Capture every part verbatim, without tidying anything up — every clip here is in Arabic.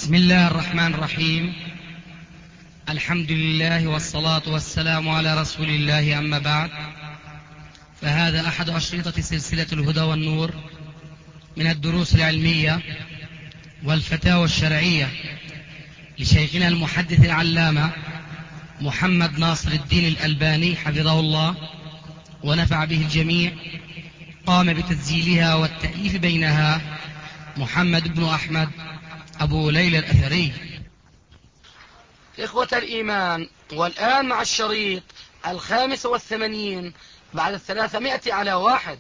بسم الله الرحمن الرحيم. الحمد لله والصلاة والسلام على رسول الله، أما بعد، فهذا أحد أشرطة سلسلة الهدى والنور من الدروس العلمية والفتاوى الشرعية لشيخنا المحدث العلامة محمد ناصر الدين الألباني حفظه الله ونفع به الجميع. قام بتسجيلها والتأليف بينها محمد بن أحمد أبو ليلى الأثري. إخوة الإيمان، والآن مع الشريط الخامس والثمانين بعد الثلاثمائة على واحد.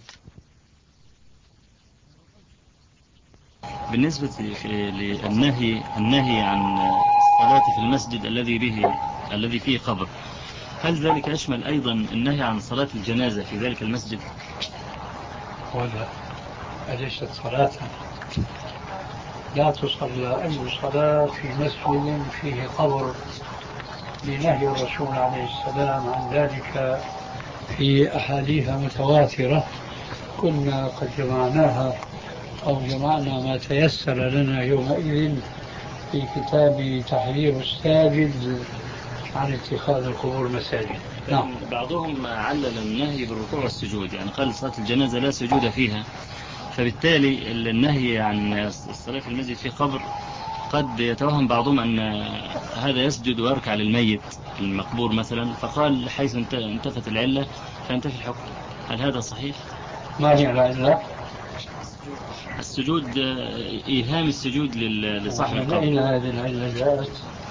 بالنسبة للنهي النهي عن الصلاة في المسجد الذي به الذي فيه قبر، هل ذلك يشمل أيضا النهي عن صلاة الجنازة في ذلك المسجد؟ ولا أليست صلاة؟ لا تصلى أي صلاة في مسجد فيه قبر لنهي الرسول عليه السلام عن ذلك في أحاديث متواترة كنا قد جمعناها أو جمعنا ما تيسر لنا يومئذ في كتاب تحذير الساجد عن اتخاذ القبور مساجد. نعم. بعضهم علل النهي بالركوع والسجود، يعني قال صلاة الجنازة لا سجود فيها، فبالتالي النهي عن الصلاة في المسجد في قبر قد يتوهم بعضهم أن هذا يسجد ويركع للميت المقبور مثلا، فقال حيث انتفت العلة فانتفي الحكم. هل هذا صحيح؟ ما هي العلة؟ السجود، إيهام السجود لصاحب القبر. أين هذه العلة جاءت؟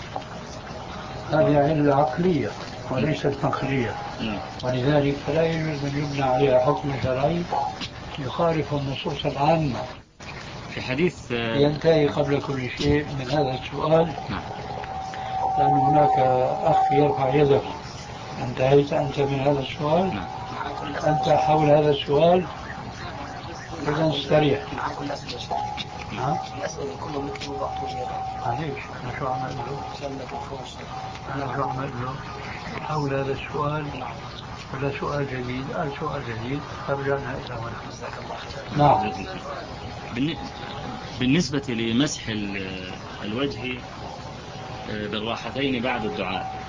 هذه علة عقلية وليست نقلية، ولذلك فلا يجوز أن يبنى عليها حكم شرعي يخالف النصوص العامة. في حديث ينتهي قبل كل شيء من هذا السؤال، لأن هناك أخ يرفع يده. انتهيت أنت من هذا السؤال؟ أنت حول هذا السؤال إذا استريح. نعم. الأسئلة كلهم مثل بعض. معليش، أنا شو أعمل له؟ أنا شو أعمل له؟ حول هذا السؤال ولا سؤال جديد؟ قال سؤال جديد، فرجعنا إلى هنا. جزاك الله خير. نعم. بالنسبة لمسح الوجه بالراحتين بعد الدعاء،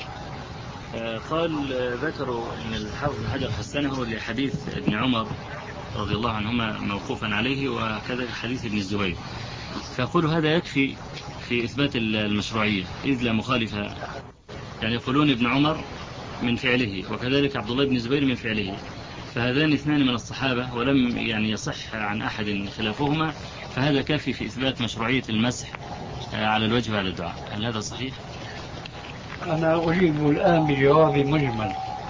قال ذكروا أن الحافظ بن حجر حسنه لحديث ابن عمر رضي الله عنهما موقوفا عليه، وكذا حديث ابن الزبير، فيقول هذا يكفي في إثبات المشروعية إذ لا مخالف. يعني يقولون ابن عمر من فعله وكذلك عبد الله بن الزبير من فعله، فهذان اثنان من الصحابة ولم يعني يصح عن أحد خلافهما، فهذا كافي في إثبات مشروعية المسح على الوجه بعد الدعاء. هل هذا صحيح؟ أنا أجيب الآن بجواب مجمل.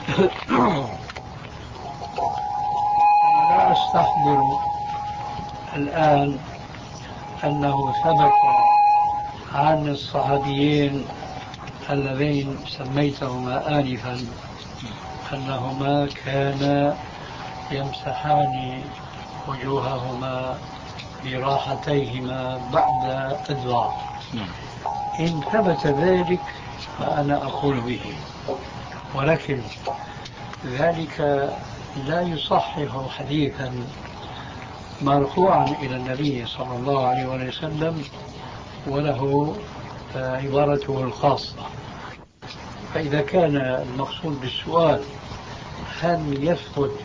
لا أستحضر الآن أنه ثبت عن الصحابيين اللذين سميتهما آنفا أنهما كانا يمسحان وجوههما براحتيهما بعد الدعاء. إن ثبت ذلك فأنا أقول به، ولكن ذلك لا يصحح حديثا مرفوعا إلى النبي صلى الله عليه وسلم وله عبارته الخاصة. فإذا كان المقصود بالسؤال هل يثبت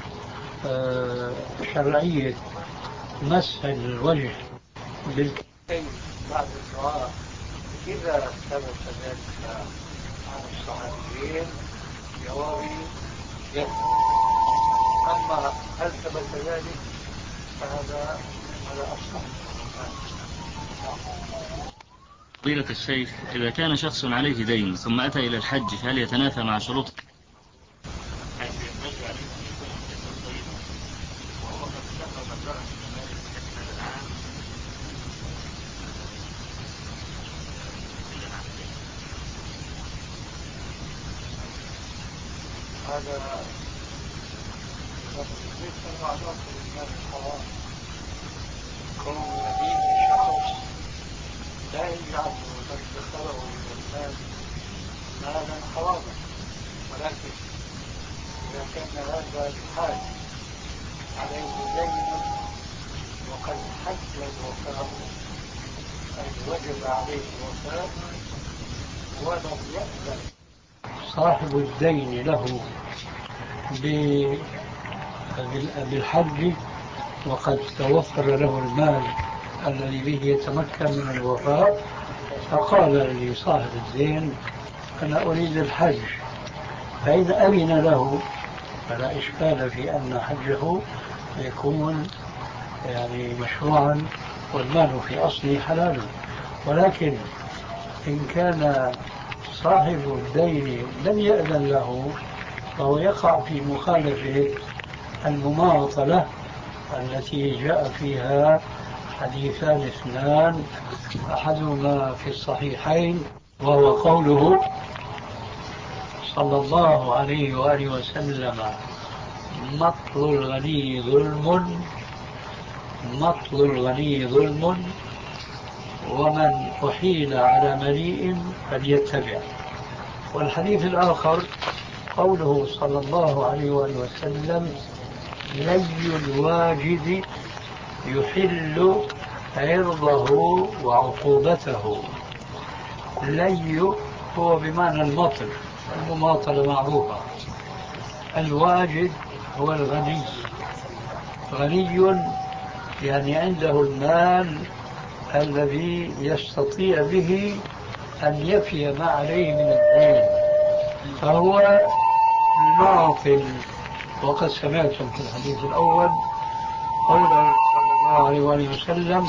شرعية مسح الوجه بالكفين بعد الدعاء، إذا ثبت ذلك عن الصحابيين جوابي يثبت. أما هل ثبت ذلك فهذا على أصل. فضيلة الشيخ، إذا كان شخص عليه دين ثم أتى إلى الحج فهل يتنافى مع شروط؟ هذا ليس المعلوم من الحرام. كون دين الشخص لا يجعل من دخله إلى الناس مالا حراما، ولكن إذا كان هذا بحال عليه دين وقد حج الوفاء وجب عليه الوفاء ولم يأذن صاحب الدين له بالحج وقد توفر له المال الذي به يتمكن من الوفاء، فقال لصاحب الدين أنا أريد الحج، فإن أذن له فلا إشكال في أن حجه يكون يعني مشروعا والمال في أصله حلال. ولكن إن كان صاحب الدين لم يأذن له فهو يقع في مخالفة المماطلة التي جاء فيها حديثان اثنان، أحدهما في الصحيحين وهو قوله صلى الله عليه وآله وسلم مطل الغني ظلم مطل الغني ظلم ومن أحيل على مليء فليتبع. والحديث الآخر قوله صلى الله عليه وآله وسلم لي الواجد يحل عرضه وعقوبته. لي هو بمعنى المطل، المماطلة معروفة. الواجد هو الغني، غني يعني عنده المال الذي يستطيع به أن يفي ما عليه من الدين، فهو ماطل. وقد سمعتم في الحديث الأول قوله صلى الله عليه وآله وسلم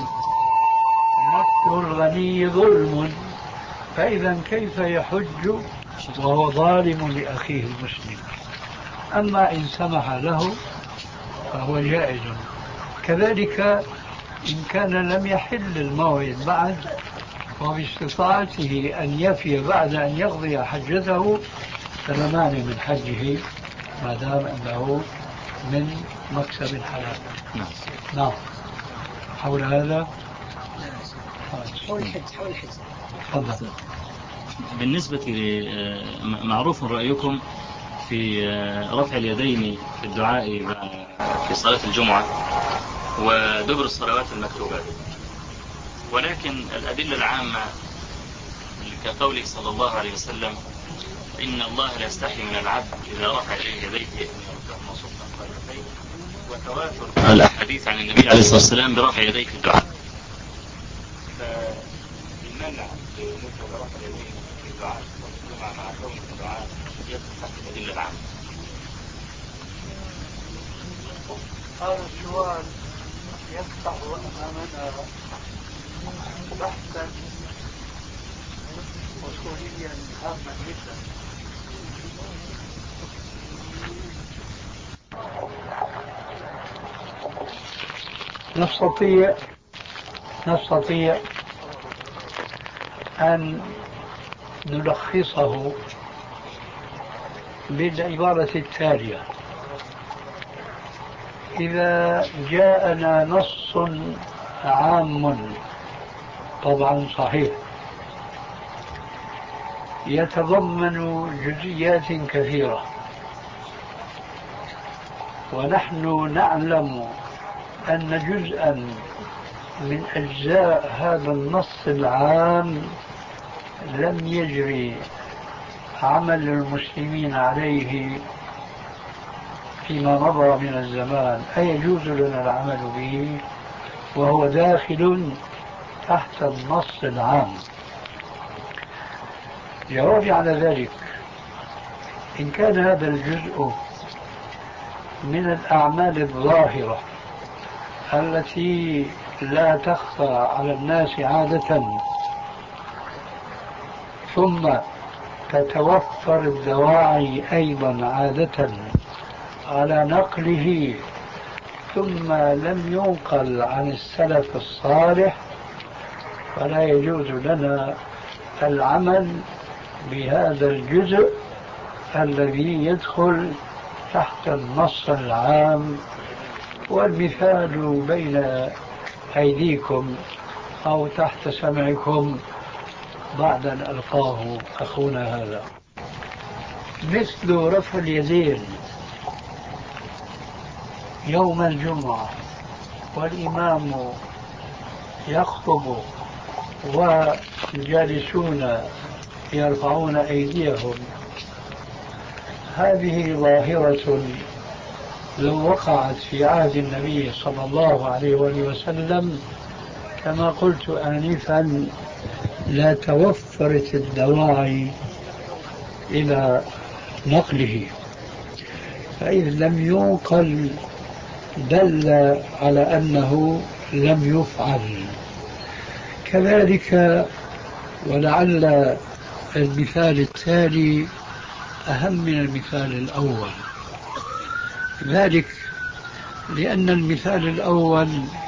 مطل الغني ظلم، فإذا كيف يحج وهو ظالم لأخيه المسلم؟ أما إن سمح له فهو جائز. كذلك إن كان لم يحل الموعد بعد وباستطاعته أن يفي بعد أن يقضي حجته فلا مانع من حجه ما دام أنه من مكسب حلال. نعم. نعم. حول هذا حول الحج حول الحج تفضل. بالنسبة معروف رأيكم في رفع اليدين في الدعاء في صلاة الجمعة ودبر الصلوات المكتوبات، ولكن الأدلة العامة كقوله صلى الله عليه وسلم إن الله لا يستحي من العبد إذا رفع إليه يديه أن يرفعهما صفا قائمتين، وتواتر الأحاديث عن النبي عليه الصلاة والسلام برفع يديه في الدعاء. فالمنع بالنسبة لرفع اليدين في الدعاء والجمعة مع كون الدعاء يدخل تحت الأدلة العامة. هذا السؤال يفتح أمامنا بحثا أصوليا هاما جدا. نستطيع نستطيع أن نلخصه بالعبارة التالية: إذا جاءنا نص عام طبعا صحيح يتضمن جزئيات كثيرة، ونحن نعلم أن جزءا من أجزاء هذا النص العام لم يجري عمل المسلمين عليه فيما مضى من الزمان، أيجوز لنا العمل به وهو داخل تحت النص العام؟ جوابي على ذلك: إن كان هذا الجزء من الأعمال الظاهرة التي لا تخفى على الناس عادة، ثم تتوفر الدواعي أيضا عادة على نقله، ثم لم ينقل عن السلف الصالح، فلا يجوز لنا العمل بهذا الجزء الذي يدخل تحت النص العام. والمثال بين أيديكم أو تحت سمعكم بعد أن ألقاه أخونا هذا، مثل رفع اليدين يوم الجمعة والإمام يخطب والجالسون يرفعون أيديهم، هذه ظاهرة لو وقعت في عهد النبي صلى الله عليه وآله وسلم كما قلت آنفا لا توفرت الدواعي إلى نقله، فإذ لم ينقل دل على أنه لم يفعل. كذلك ولعل المثال التالي أهم من المثال الأول، ذلك لأن المثال الأول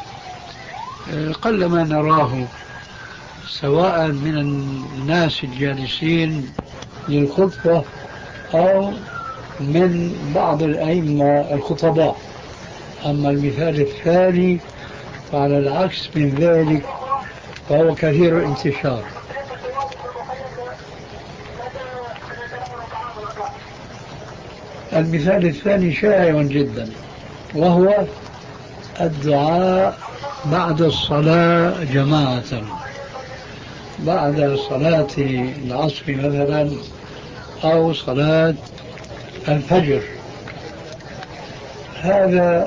قلما نراه سواء من الناس الجالسين للخطبة أو من بعض الأئمة الخطباء. أما المثال الثاني فعلى العكس من ذلك فهو كثير الانتشار. المثال الثاني شائع جدا، وهو الدعاء بعد الصلاة جماعة، بعد صلاة العصر مثلا أو صلاة الفجر. هذا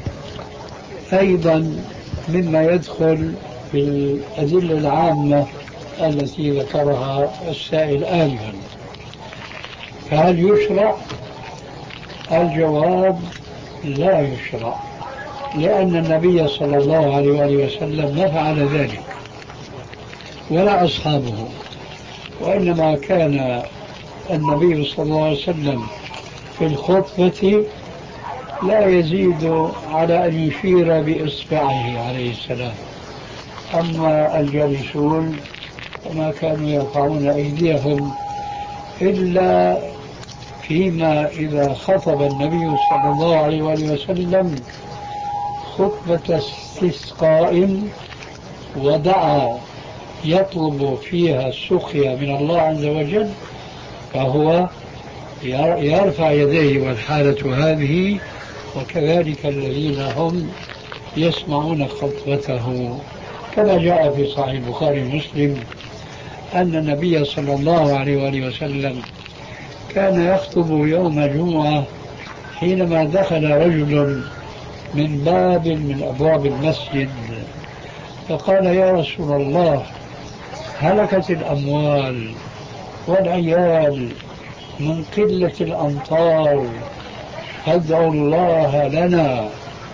أيضا مما يدخل في الأدلة العامة التي ذكرها السائل آنفا. فهل يشرع؟ الجواب لا يشرع، لأن النبي صلى الله عليه وآله وسلم ما فعل ذلك ولا أصحابه، وإنما كان النبي صلى الله عليه وسلم في الخطبة لا يزيد على أن يشير بإصبعه عليه السلام. أما الجالسون فما كانوا يرفعون أيديهم إلا فيما إذا خطب النبي صلى الله عليه وآله وسلم خطبة استسقاء ودعا يطلب فيها السقيا من الله عز وجل، فهو يرفع يديه، والحالة هذه. وكذلك الذين هم يسمعون خطبته، كما جاء في صحيح البخاري ومسلم أن النبي صلى الله عليه وآله وسلم كان يخطب يوم الجمعة حينما دخل رجل من باب من أبواب المسجد فقال: يا رسول الله، هلكت الأموال والعيال من قلة الأمطار، فادعوا الله لنا.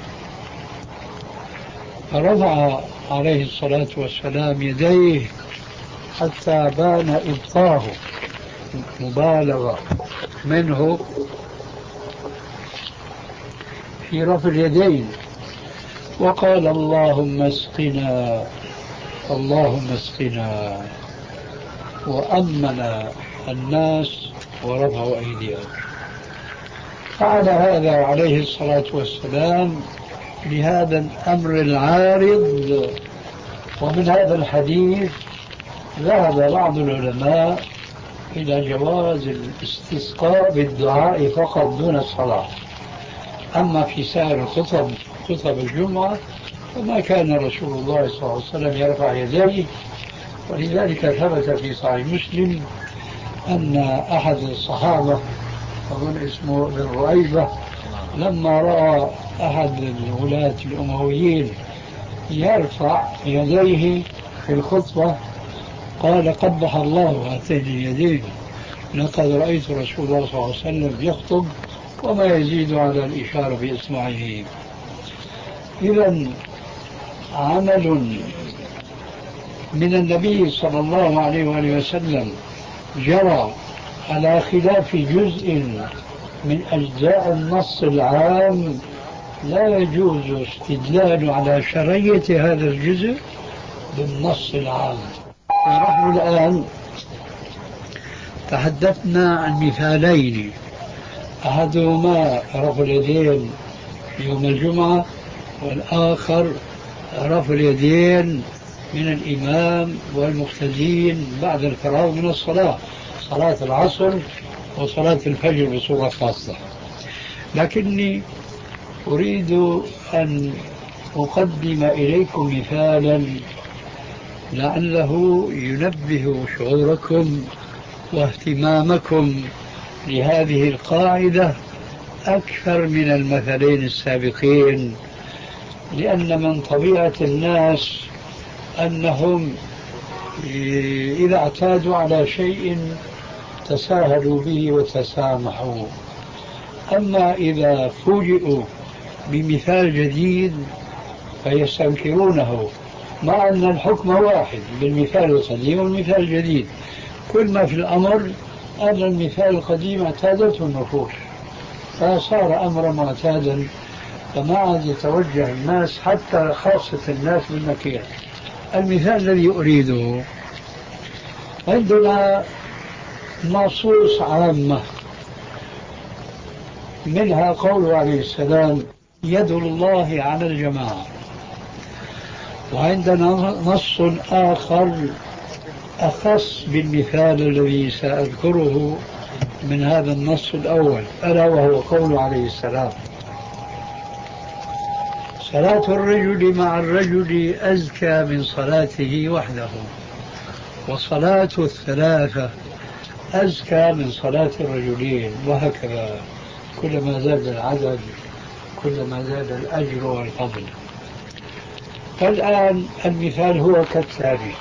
فرفع عليه الصلاة والسلام يديه حتى بان إبطاه، مبالغة منه في رفع اليدين، وقال: اللهم اسقنا اللهم اسقنا، وأمن الناس ورفعوا أيديهم. فعل هذا عليه الصلاة والسلام لهذا الأمر العارض. ومن هذا الحديث ذهب بعض العلماء إلى جواز الاستسقاء بالدعاء فقط دون الصلاة. أما في سائر الخطب خطب الجمعة فما كان رسول الله صلى الله عليه وسلم يرفع يديه. ولذلك ثبت في صحيح مسلم أن أحد الصحابة أظن اسمه ابن رؤيبة لما رأى أحد الولاة الأمويين يرفع يديه في الخطبة قال: قبح الله هاتين اليدين، لقد رأيت رسول الله صلى الله عليه وسلم يخطب وما يزيد على الإشارة بإصبعه. إذن عمل من النبي صلى الله عليه وآله وسلم جرى على خلاف جزء من أجزاء النص العام لا يجوز استدلال على شرعية هذا الجزء بالنص العام. ونحن الآن تحدثنا عن مثالين، أحدهما رفع اليدين يوم الجمعة، والآخر رفع اليدين من الإمام والمقتدين بعد الفراغ من الصلاة، صلاة العصر وصلاة الفجر بصورة خاصة. لكني أريد أن أقدم إليكم مثالا لعله ينبه شعوركم واهتمامكم لهذه القاعدة أكثر من المثلين السابقين، لأن من طبيعة الناس أنهم إذا اعتادوا على شيء تساهلوا به وتسامحوا، أما إذا فوجئوا بمثال جديد فيستنكرونه، مع أن الحكم واحد بالمثال القديم والمثال الجديد. كل ما في الأمر أن المثال القديم اعتادته النفوس فصار أمرا معتادا، فما عاد يتوجه الناس حتى خاصة الناس بالنكير. المثال الذي أريده عندنا نصوص عامة، منها قوله عليه السلام يد الله على الجماعة، وعندنا نص آخر أخص بالمثال الذي سأذكره من هذا النص الأول، ألا وهو قوله عليه السلام صلاة الرجل مع الرجل أزكى من صلاته وحده، وصلاة الثلاثة أزكى من صلاة الرجلين، وهكذا كلما زاد العدد كلما زاد الأجر والفضل. فالآن المثال هو كالتالي: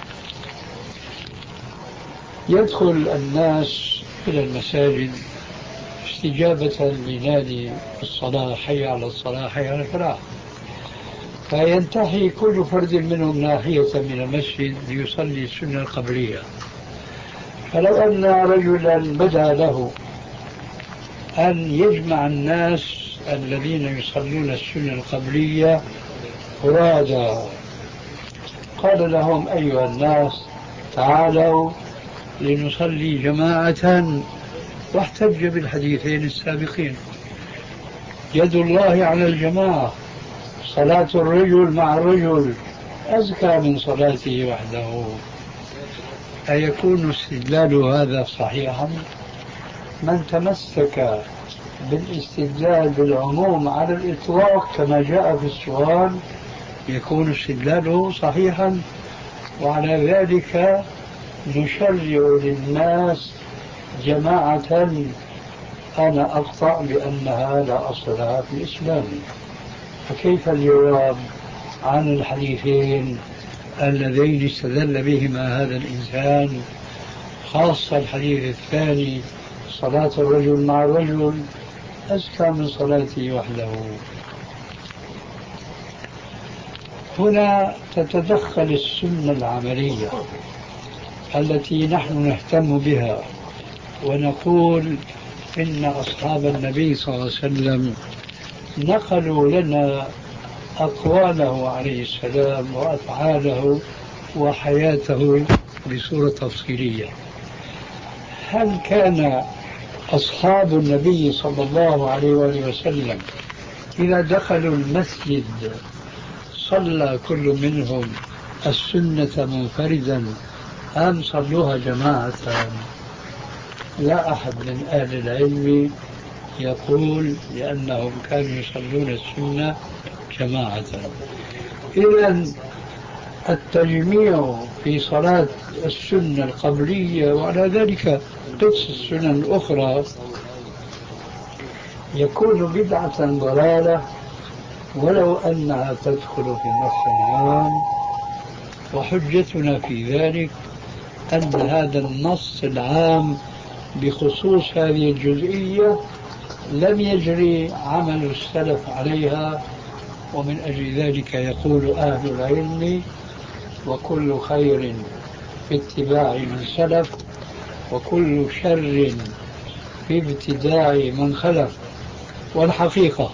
يدخل الناس إلى المساجد استجابة لنادي الصلاة حي على الصلاة حي على الفلاح، فينتهي كل فرد منهم ناحية من المسجد ليصلي السنة القبلية. فلو أن رجلا بدا له أن يجمع الناس الذين يصلون السنة القبلية فرادا، قال لهم أيها الناس تعالوا لنصلي جماعة، واحتج بالحديثين السابقين: يد الله على الجماعة، صلاة الرجل مع الرجل أزكى من صلاته وحده. أيكون استدلال هذا صحيحا؟ من تمسك بالاستدلال بالعموم على الإطلاق كما جاء في السؤال يكون استدلاله صحيحا، وعلى ذلك نشرع للناس جماعة أنا أقطع بأنها لا أصل لها في الإسلام. فكيف الجواب عن الحديثين اللذين استدل بهما هذا الإنسان، خاصة الحديث الثاني صلاة الرجل مع الرجل أزكى من صلاته وحده؟ هنا تتدخل السنة العملية التي نحن نهتم بها، ونقول إن أصحاب النبي صلى الله عليه وسلم نقلوا لنا أقواله عليه السلام وأفعاله وحياته بصورة تفصيلية. هل كان أصحاب النبي صلى الله عليه وآله وسلم إذا دخلوا المسجد صلى كل منهم السنة منفردا أم صلوها جماعة؟ لا أحد من أهل العلم يقول لأنهم كانوا يصلون السنة جماعة. إذن التجميع في صلاة السنة القبلية وعلى ذلك قدس السنن الأخرى يكون بدعة ضلالة ولو أنها تدخل في النص العام. وحجتنا في ذلك أن هذا النص العام بخصوص هذه الجزئية لم يجري عمل السلف عليها، ومن أجل ذلك يقول أهل العلم وكل خير في اتباع من سلف وكل شر في ابتداع من خلف. والحقيقة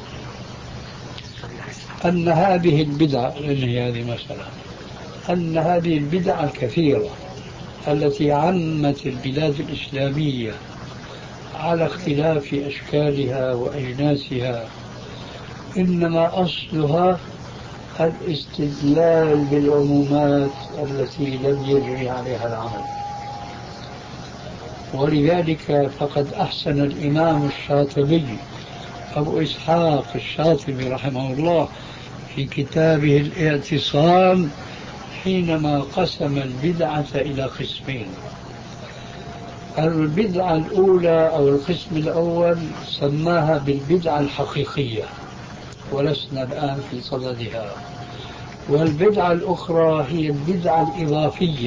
أن هذه البدع، لأن هذه مسألة، أن هذه البدع الكثيرة التي عمت البلاد الإسلامية على اختلاف أشكالها وأجناسها إنما أصلها الاستدلال بالعمومات التي لم يجري عليها العمل. ولذلك فقد أحسن الإمام الشاطبي أبو إسحاق الشاطبي رحمه الله في كتابه الاعتصام حينما قسم البدعة إلى قسمين. البدعة الأولى أو القسم الأول سماها بالبدعة الحقيقية ولسنا الآن في صددها، والبدعة الأخرى هي البدعة الإضافية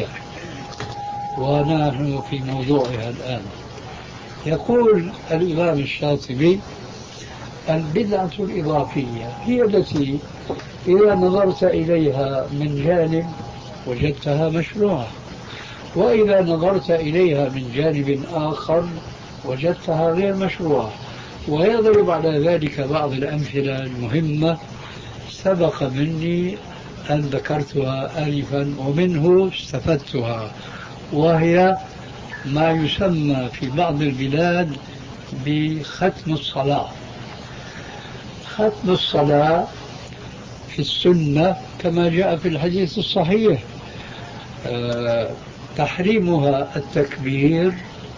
ونحن في موضوعها الآن. يقول الإمام الشاطبي: البدعة الإضافية هي التي إذا نظرت إليها من جانب وجدتها مشروعة، وإذا نظرت إليها من جانب آخر وجدتها غير مشروعة. ويضرب على ذلك بعض الأمثلة المهمة سبق مني أن ذكرتها آنفا ومنه استفدتها، وهي ما يسمى في بعض البلاد بختم الصلاة. ختم الصلاة في السنة كما جاء في الحديث الصحيح أه تحريمها التكبير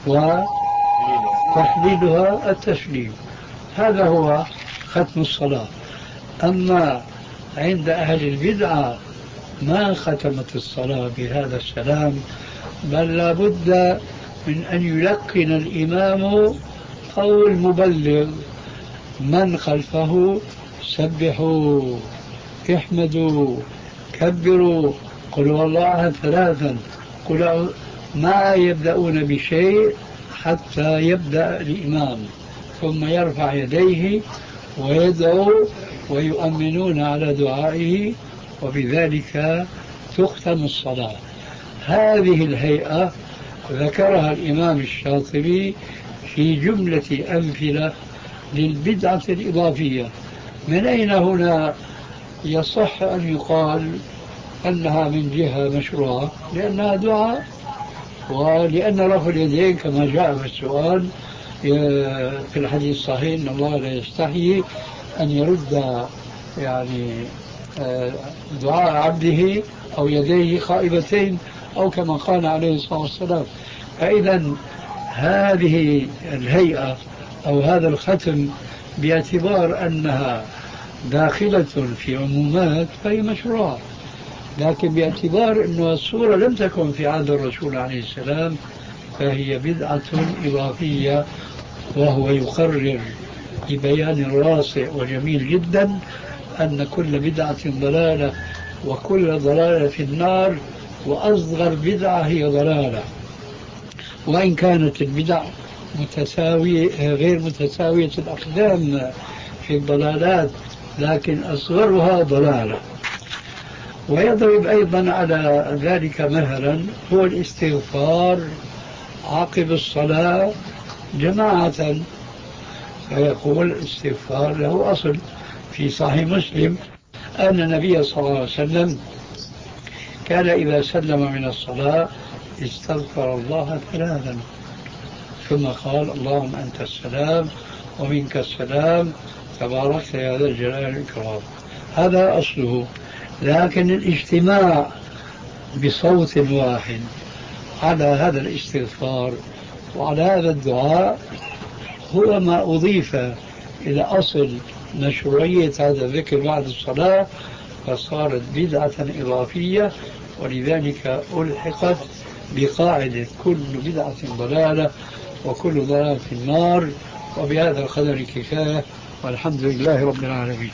وتحليلها التسليم، هذا هو ختم الصلاة. أما عند أهل البدعة ما ختمت الصلاة بهذا السلام، بل لا بد من أن يلقن الإمام أو المبلغ من خلفه: سبحوا، احمدوا، كبروا، قلوا الله ثلاثا، قلوا، ما يبدأون بشيء حتى يبدأ الإمام، ثم يرفع يديه ويدعو ويؤمنون على دعائه، وبذلك تختم الصلاة. هذه الهيئة ذكرها الإمام الشاطبي في جملة أمثلة للبدعة الإضافية. من أين هنا يصح أن يقال أنها من جهة مشروعة؟ لأنها دعاء، ولأن رفع اليدين كما جاء في السؤال في الحديث الصحيح: إن الله لا يستحيي أن يرد يعني دعاء عبده أو يديه خائبتين، أو كما قال عليه الصلاة والسلام. فإذا هذه الهيئة أو هذا الختم باعتبار أنها داخلة في عمومات فهي مشروعة، لكن باعتبار أن الصورة لم تكن في عهد الرسول عليه السلام فهي بدعة إضافية. وهو يقرر ببيان راسع وجميل جدا أن كل بدعة ضلالة وكل ضلالة في النار، وأصغر بدعة هي ضلالة، وإن كانت البدع متساوية غير متساوية الأقدام في الضلالات، لكن أصغرها ضلالة. ويضرب أيضا على ذلك مثلا هو الاستغفار عقب الصلاة جماعة، فيقول الاستغفار له أصل في صحيح مسلم أن النبي صلى الله عليه وسلم كان إذا سلم من الصلاة استغفر الله ثلاثا، ثم قال: اللهم أنت السلام ومنك السلام تباركت يا ذا الجلال والإكرام. هذا أصله. لكن الاجتماع بصوت واحد على هذا الاستغفار وعلى هذا الدعاء هو ما أضيف إلى أصل مشروعية هذا الذكر بعد الصلاة، فصارت بدعة إضافية، ولذلك ألحقت بقاعدة كل بدعة ضلالة وكل ضلالة في النار. وبهذا القدر كفاية، والحمد لله رب العالمين.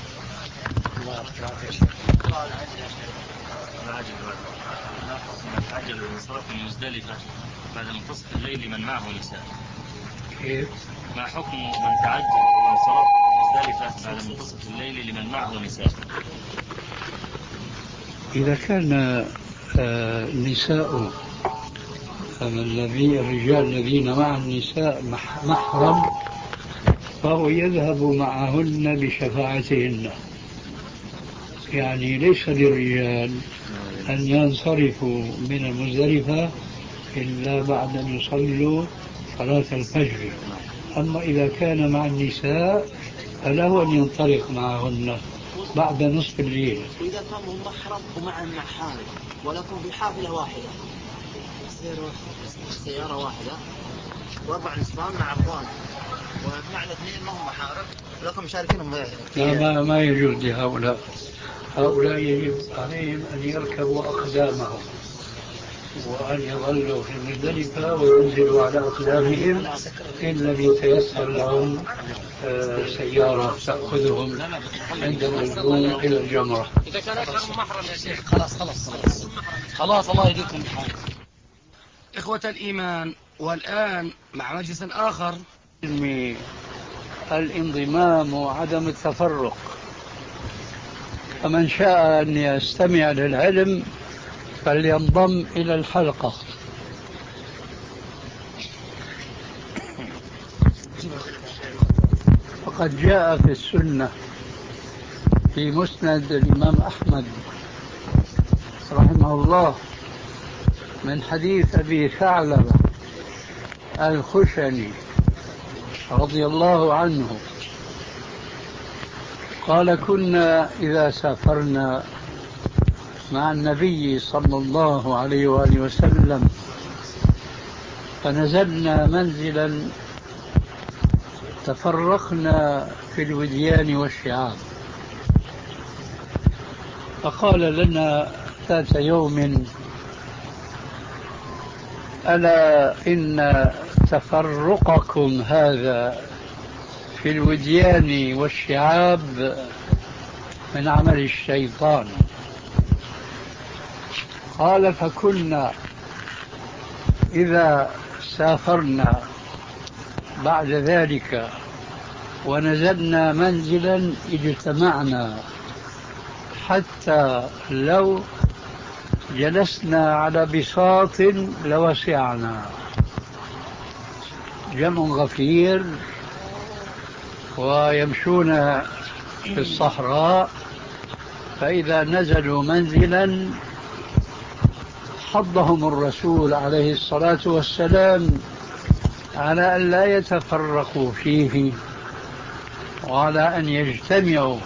تعجل الانصراف من مزدلفة بعد منتصف الليل من معه نساء. كيف؟ ما حكم من تعجل الانصراف من مزدلفة بعد منتصف الليل لمن معه نساء؟ إذا كان النساء الذي الرجال الذين مع النساء محرم فهو يذهب معهن بشفاعتهن، يعني ليس للرجال أن ينصرفوا من المزدلفة إلا بعد أن يصلوا صلاة الفجر. أما إذا كان مع النساء فله أن ينطلق معهن بعد نصف الليل. إذا كانوا محرم ومعهم مع حامل ولكم في حافلة واحدة، سيارة واحدة، واربع نسوان مع اخوان ومعنا اثنين ما هم محارم لكن مشاركينهم. لا ما, ما يجوز لهؤلاء. هؤلاء يجب عليهم أن يركبوا أقدامهم وأن يظلوا في المزدلفة وينزلوا على أقدامهم إن لم يتيسر لهم سيارة تأخذهم عند الوصول إلى الجمرة. إذا كان أكثر من محرم يا شيخ خلاص خلاص خلاص خلاص الله يديكم بحال. إخوة الإيمان، والآن مع مجلس آخر الانضمام وعدم التفرق. فمن شاء أن يستمع للعلم فلينضم إلى الحلقة. فقد جاء في السنة في مسند الإمام أحمد رحمه الله من حديث أبي ثعلبة الخشني رضي الله عنه قال: كنا إذا سافرنا مع النبي صلى الله عليه وآله وسلم فنزلنا منزلا تفرقنا في الوديان والشعاب، فقال لنا ذات يوم: ألا إن تفرقكم هذا في الوديان والشعاب من عمل الشيطان. قال: فكنا إذا سافرنا بعد ذلك ونزلنا منزلا اجتمعنا حتى لو جلسنا على بساط لوسعنا. جمع غفير ويمشون في الصحراء، فإذا نزلوا منزلا حضهم الرسول عليه الصلاة والسلام على أن لا يتفرقوا فيه وعلى أن يجتمعوا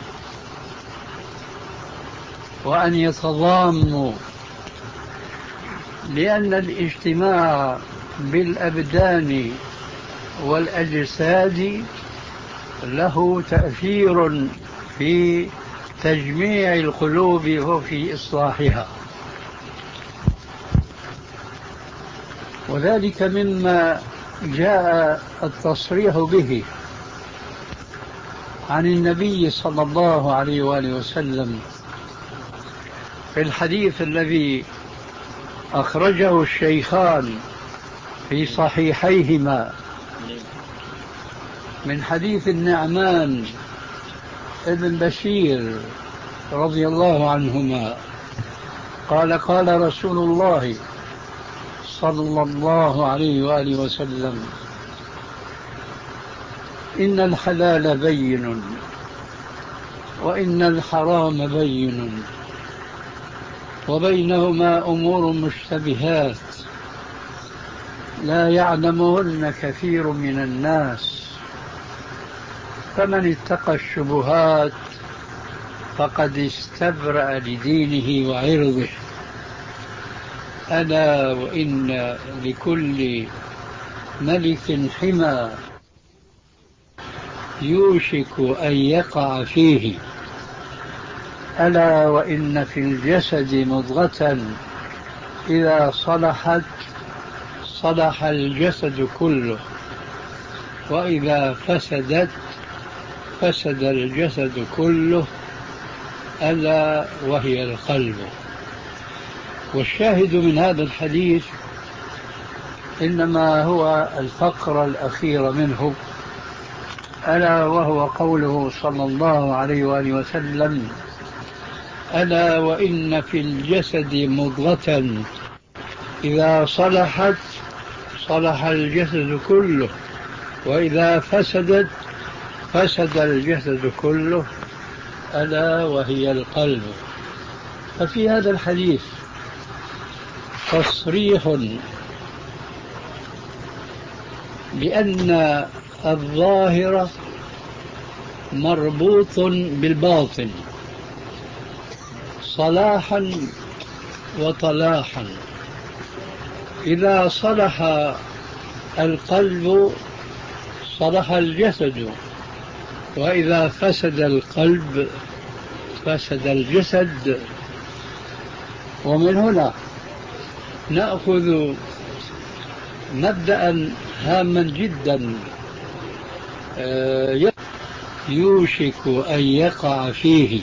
وأن يتضاموا، لأن الاجتماع بالأبدان والأجساد له تأثير في تجميع القلوب وفي إصلاحها، وذلك مما جاء التصريح به عن النبي صلى الله عليه وآله وسلم في الحديث الذي أخرجه الشيخان في صحيحيهما من حديث النعمان ابن بشير رضي الله عنهما قال: قال رسول الله صلى الله عليه وآله وسلم: إن الحلال بين وإن الحرام بين وبينهما أمور مشتبهات لا يعلمهن كثير من الناس، فمن اتقى الشبهات فقد استبرأ لدينه وعرضه. ألا وإن لكل ملك حمى يوشك أن يقع فيه. ألا وإن في الجسد مضغة إذا صلحت صلح الجسد كله، وإذا فسدت فسد الجسد كله، ألا وهي القلب. والشاهد من هذا الحديث إنما هو الفقرة الأخيرة منه، ألا وهو قوله صلى الله عليه وآله وسلم: ألا وإن في الجسد مضغة إذا صلحت صلح الجسد كله، وإذا فسدت فسد الجسد كله، ألا وهي القلب. ففي هذا الحديث تصريح بأن الظاهر مربوط بالباطن صلاحا وطلاحا. إذا صلح القلب صلح الجسد، وإذا فسد القلب فسد الجسد. ومن هنا نأخذ مبدأ هاما جدا يوشك أن يقع فيه: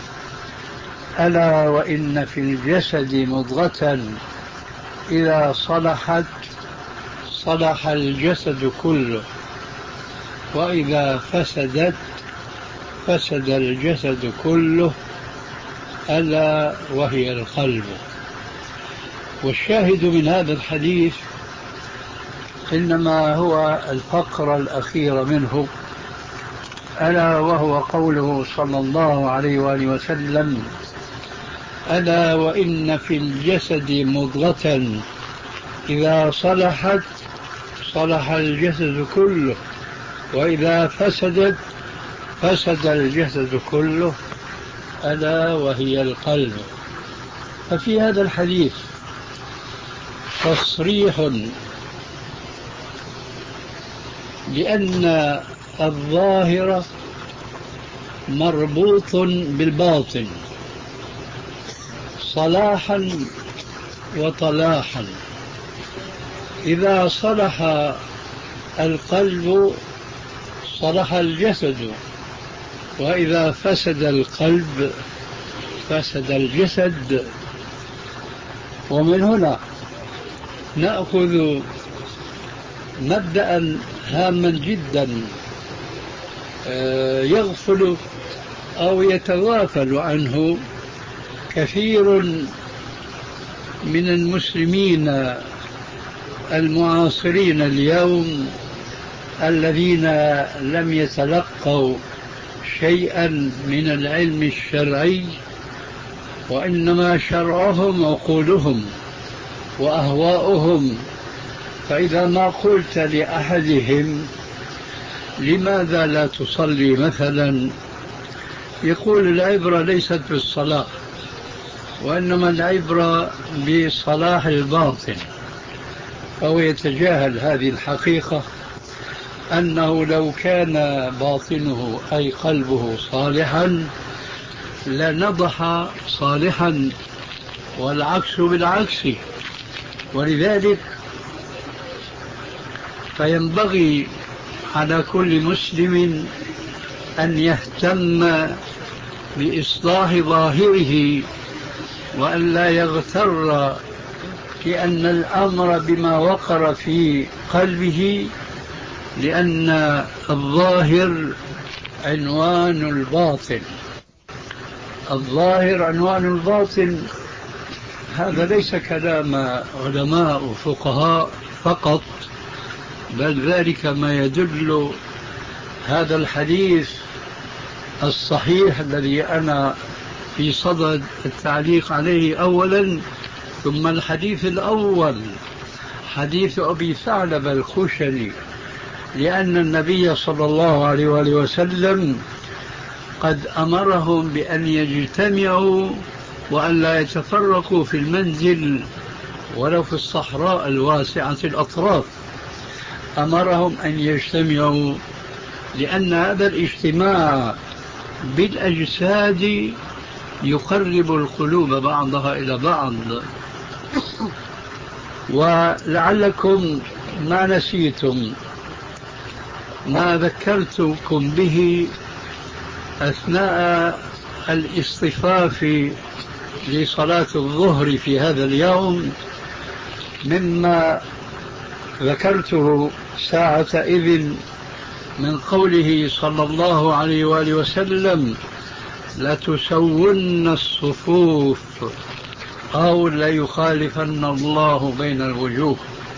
ألا وإن في الجسد مضغة إذا صلحت صلح الجسد كله، وإذا فسدت فسد الجسد كله، ألا وهي القلب. والشاهد من هذا الحديث إنما هو الفقرة الأخيرة منه، ألا وهو قوله صلى الله عليه وآله وسلم: ألا وإن في الجسد مضغة إذا صلحت صلح الجسد كله، وإذا فسدت فسد الجسد كله، ألا وهي القلب. ففي هذا الحديث تصريح بأن الظاهر مربوط بالباطن صلاحا وطلاحا. إذا صلح القلب صلح الجسد، وإذا فسد القلب فسد الجسد. ومن هنا نأخذ مبدأ هاما جدا يغفل أو يتغافل عنه كثير من المسلمين المعاصرين اليوم، الذين لم يتلقوا شيئا من العلم الشرعي، وإنما شرعهم عقولهم وأهواؤهم. فإذا ما قلت لأحدهم لماذا لا تصلي مثلا، يقول العبرة ليست بالصلاة، وإنما العبرة بصلاح الباطن. فهو يتجاهل هذه الحقيقة، أنه لو كان باطنه أي قلبه صالحا لنضح صالحا، والعكس بالعكس. ولذلك فينبغي على كل مسلم أن يهتم بإصلاح ظاهره، وأن لا يغتر لأن الأمر بما وقر في قلبه، لأن الظاهر عنوان الباطن. الظاهر عنوان الباطن، هذا ليس كلام علماء وفقهاء فقط، بل ذلك ما يدل هذا الحديث الصحيح الذي أنا في صدد التعليق عليه أولا، ثم الحديث الأول حديث أبي ثعلب الخشني، لأن النبي صلى الله عليه وآله وسلم قد أمرهم بأن يجتمعوا وأن لا يتفرقوا في المنزل ولو في الصحراء الواسعة الأطراف. أمرهم أن يجتمعوا لأن هذا الاجتماع بالأجساد يقرب القلوب بعضها إلى بعض. ولعلكم ما نسيتم ما ذكرتكم به أثناء الاصطفاف لصلاة الظهر في هذا اليوم، مما ذكرته ساعة إذن من قوله صلى الله عليه وآله وسلم: لتسون الصفوف أو ليخالفن الله بين الوجوه.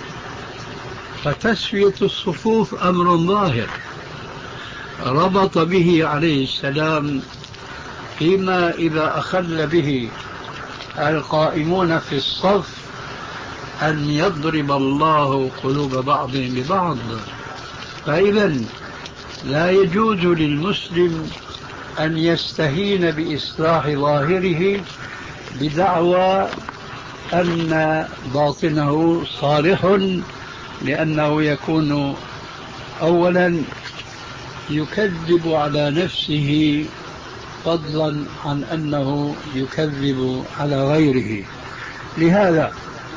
فتسوية الصفوف أمر ظاهر ربط به عليه السلام فيما إذا أخل به القائمون في الصف أن يضرب الله قلوب بعضهم ببعض. فإذا لا يجوز للمسلم أن يستهين بإصلاح ظاهره بدعوى أن باطنه صالح لأنه يكون أولا يكذب على نفسه فضلا عن أنه يكذب على غيره. لهذا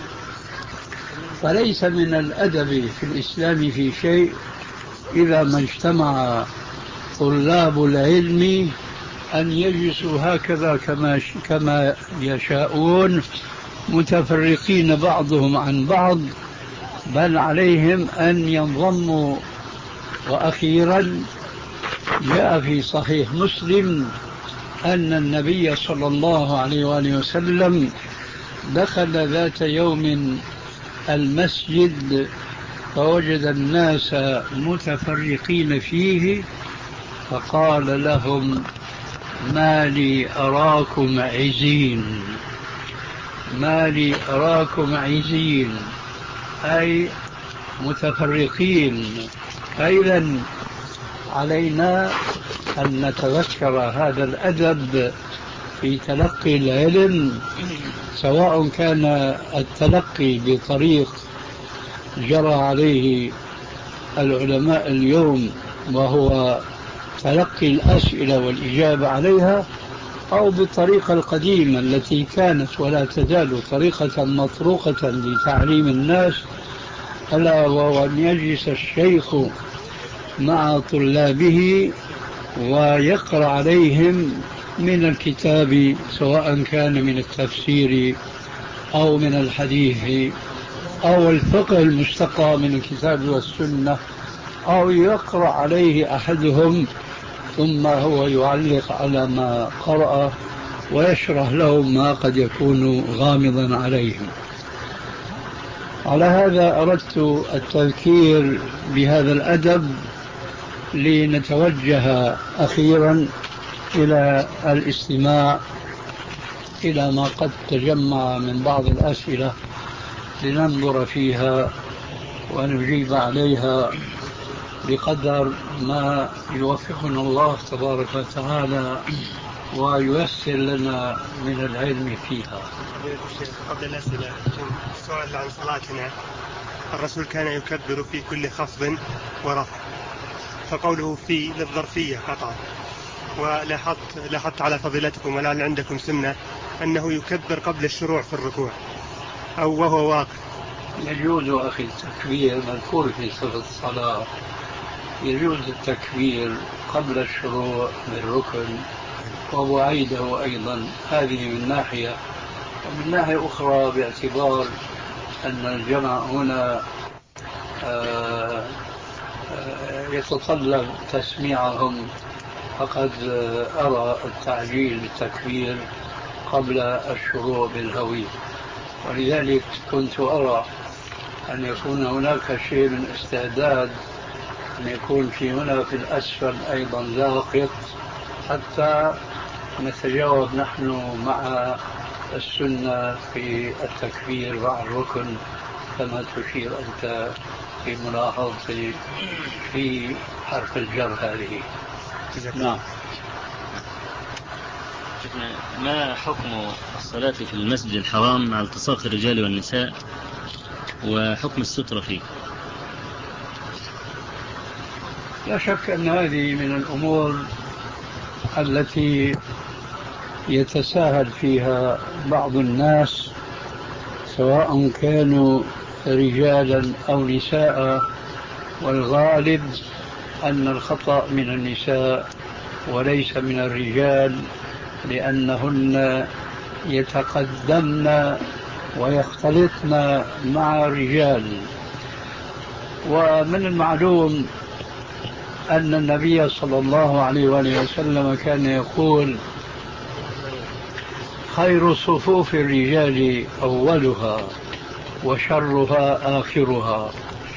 فليس من الأدب في الإسلام في شيء إذا ما اجتمع طلاب العلم أن يجلسوا هكذا كما كما يشاءون متفرقين بعضهم عن بعض، بل عليهم أن ينضموا. وأخيرا جاء في صحيح مسلم أن النبي صلى الله عليه وآله وسلم دخل ذات يوم المسجد فوجد الناس متفرقين فيه فقال لهم: ما لي أراكم عزين، ما لي أراكم عزين، أي متفرقين. فإذا علينا أن نتذكر هذا الأدب في تلقي العلم، سواء كان التلقي بطريق جرى عليه العلماء اليوم وهو تلقي الأسئلة والإجابة عليها، أو بالطريقة القديمة التي كانت ولا تزال طريقة مطروقة لتعليم الناس، ألا وهو أن يجلس الشيخ مع طلابه ويقرأ عليهم من الكتاب، سواء كان من التفسير أو من الحديث أو الفقه المستقى من الكتاب والسنة، أو يقرأ عليه أحدهم ثم هو يعلق على ما قرأ ويشرح لهم ما قد يكون غامضا عليهم. على هذا أردت التذكير بهذا الأدب لنتوجه أخيرا إلى الاستماع إلى ما قد تجمع من بعض الأسئلة لننظر فيها ونجيب عليها بقدر ما يوفقنا الله تبارك وتعالى وييسر لنا من العلم فيها. قبل الأسئلة سؤال عن صلاتنا. الرسول كان يكبر في كل خفض ورفع، فقوله في للظرفية قطعا. ولاحظت لاحظت على فضيلتكم ولعل عندكم سنة أنه يكبر قبل الشروع في الركوع أو وهو واقف. يجوز أخي التكبير مذكور في صفة الصلاة، يجوز التكبير قبل الشروع بالركن وبعيده أيضا. هذه من ناحية، ومن ناحية أخرى باعتبار أن الجمع هنا يتطلب تسميعهم، فقد أرى التعجيل بالتكبير قبل الشروع بالهوي، ولذلك كنت أرى أن يكون هناك شيء من استعداد، أن يكون في هنا في الأسفل أيضا لاقط حتى نتجاوب نحن مع السنة في التكبير مع الركن كما تشير أنت في ملاحظتي في حرف الجر هذه. نعم. ما حكم الصلاة في المسجد الحرام مع التصاق الرجال والنساء وحكم السترة فيه؟ لا شك أن هذه من الأمور التي يتساهل فيها بعض الناس، سواء كانوا رجالا أو نساء، والغالب أن الخطأ من النساء وليس من الرجال، لأنهن يتقدمن ويختلطن مع الرجال. ومن المعلوم أن النبي صلى الله عليه وآله وسلم كان يقول: خير صفوف الرجال أولها وشرها آخرها،